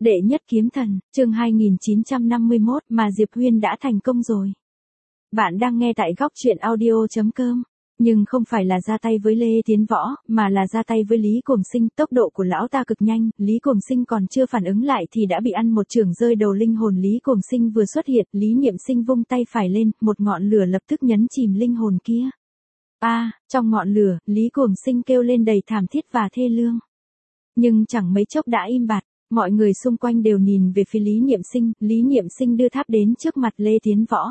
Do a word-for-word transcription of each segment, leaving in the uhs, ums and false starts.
Đệ nhất kiếm thần, chương hai nghìn chín trăm năm mươi mốt mà Diệp Huyên đã thành công rồi. Bạn đang nghe tại góc truyện audio chấm com. Nhưng không phải là ra tay với Lê Tiến Võ, mà là ra tay với Lý Cuồng Sinh. Tốc độ của lão ta cực nhanh, Lý Cuồng Sinh còn chưa phản ứng lại thì đã bị ăn một chưởng rơi đầu linh hồn. Lý Cuồng Sinh vừa xuất hiện, Lý Niệm Sinh vung tay phải lên, một ngọn lửa lập tức nhấn chìm linh hồn kia. A, à, trong ngọn lửa, Lý Cuồng Sinh kêu lên đầy thảm thiết và thê lương. Nhưng chẳng mấy chốc đã im bặt. Mọi người xung quanh đều nhìn về phía Lý Niệm Sinh, Lý Niệm Sinh đưa tháp đến trước mặt Lê Tiến Võ.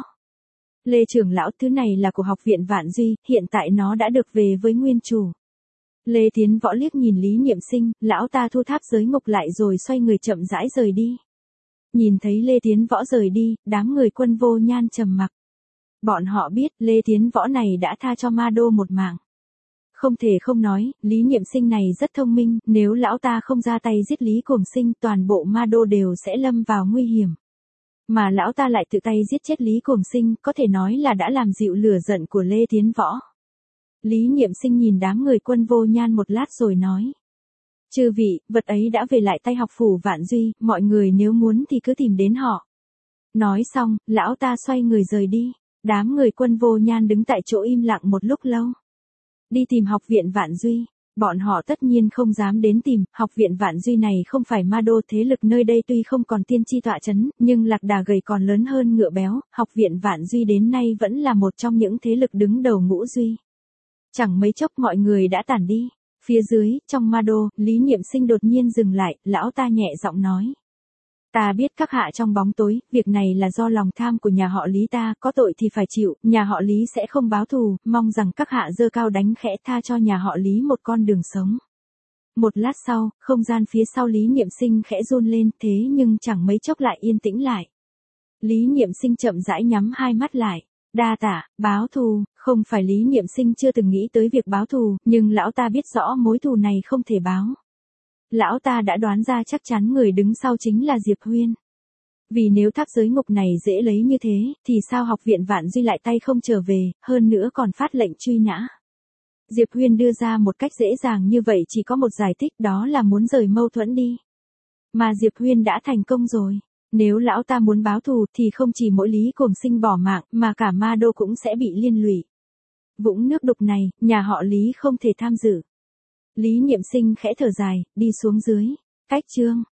Lê trưởng lão, thứ này là của học viện Vạn Duy, hiện tại nó đã được về với nguyên chủ. Lê Tiến Võ liếc nhìn Lý Niệm Sinh, lão ta thu tháp giới ngục lại rồi xoay người chậm rãi rời đi. Nhìn thấy Lê Tiến Võ rời đi, đám người Quân Vô Nhan trầm mặc. Bọn họ biết Lê Tiến Võ này đã tha cho Ma Đô một mạng. Không thể không nói, Lý Niệm Sinh này rất thông minh, nếu lão ta không ra tay giết Lý Cuồng Sinh, toàn bộ Ma Đô đều sẽ lâm vào nguy hiểm. Mà lão ta lại tự tay giết chết Lý Cuồng Sinh, có thể nói là đã làm dịu lửa giận của Lê Tiến Võ. Lý Niệm Sinh nhìn đám người Quân Vô Nhan một lát rồi nói. Chư vị, vật ấy đã về lại tay học phủ Vạn Duy, mọi người nếu muốn thì cứ tìm đến họ. Nói xong, lão ta xoay người rời đi. Đám người Quân Vô Nhan đứng tại chỗ im lặng một lúc lâu. Đi tìm học viện Vạn Duy. Bọn họ tất nhiên không dám đến tìm, học viện Vạn Duy này không phải Ma Đô, thế lực nơi đây tuy không còn tiên tri tọa chấn, nhưng lạc đà gầy còn lớn hơn ngựa béo, học viện Vạn Duy đến nay vẫn là một trong những thế lực đứng đầu ngũ duy. Chẳng mấy chốc mọi người đã tản đi. Phía dưới, trong Ma Đô, Lý Niệm Sinh đột nhiên dừng lại, lão ta nhẹ giọng nói. Ta biết các hạ trong bóng tối, việc này là do lòng tham của nhà họ Lý ta, có tội thì phải chịu, nhà họ Lý sẽ không báo thù, mong rằng các hạ giơ cao đánh khẽ tha cho nhà họ Lý một con đường sống. Một lát sau, không gian phía sau Lý Niệm Sinh khẽ run lên, thế nhưng chẳng mấy chốc lại yên tĩnh lại. Lý Niệm Sinh chậm rãi nhắm hai mắt lại. Đa tạ, báo thù, không phải Lý Niệm Sinh chưa từng nghĩ tới việc báo thù, nhưng lão ta biết rõ mối thù này không thể báo. Lão ta đã đoán ra chắc chắn người đứng sau chính là Diệp Huyên. Vì nếu tháp giới ngục này dễ lấy như thế, thì sao học viện Vạn Duy lại tay không trở về, hơn nữa còn phát lệnh truy nã. Diệp Huyên đưa ra một cách dễ dàng như vậy chỉ có một giải thích, đó là muốn rời mâu thuẫn đi. Mà Diệp Huyên đã thành công rồi. Nếu lão ta muốn báo thù thì không chỉ mỗi Lý Cuồng Sinh bỏ mạng, mà cả Ma Đô cũng sẽ bị liên lụy. Vũng nước đục này, nhà họ Lý không thể tham dự. Lý Niệm Sinh khẽ thở dài, đi xuống dưới. Cách chương.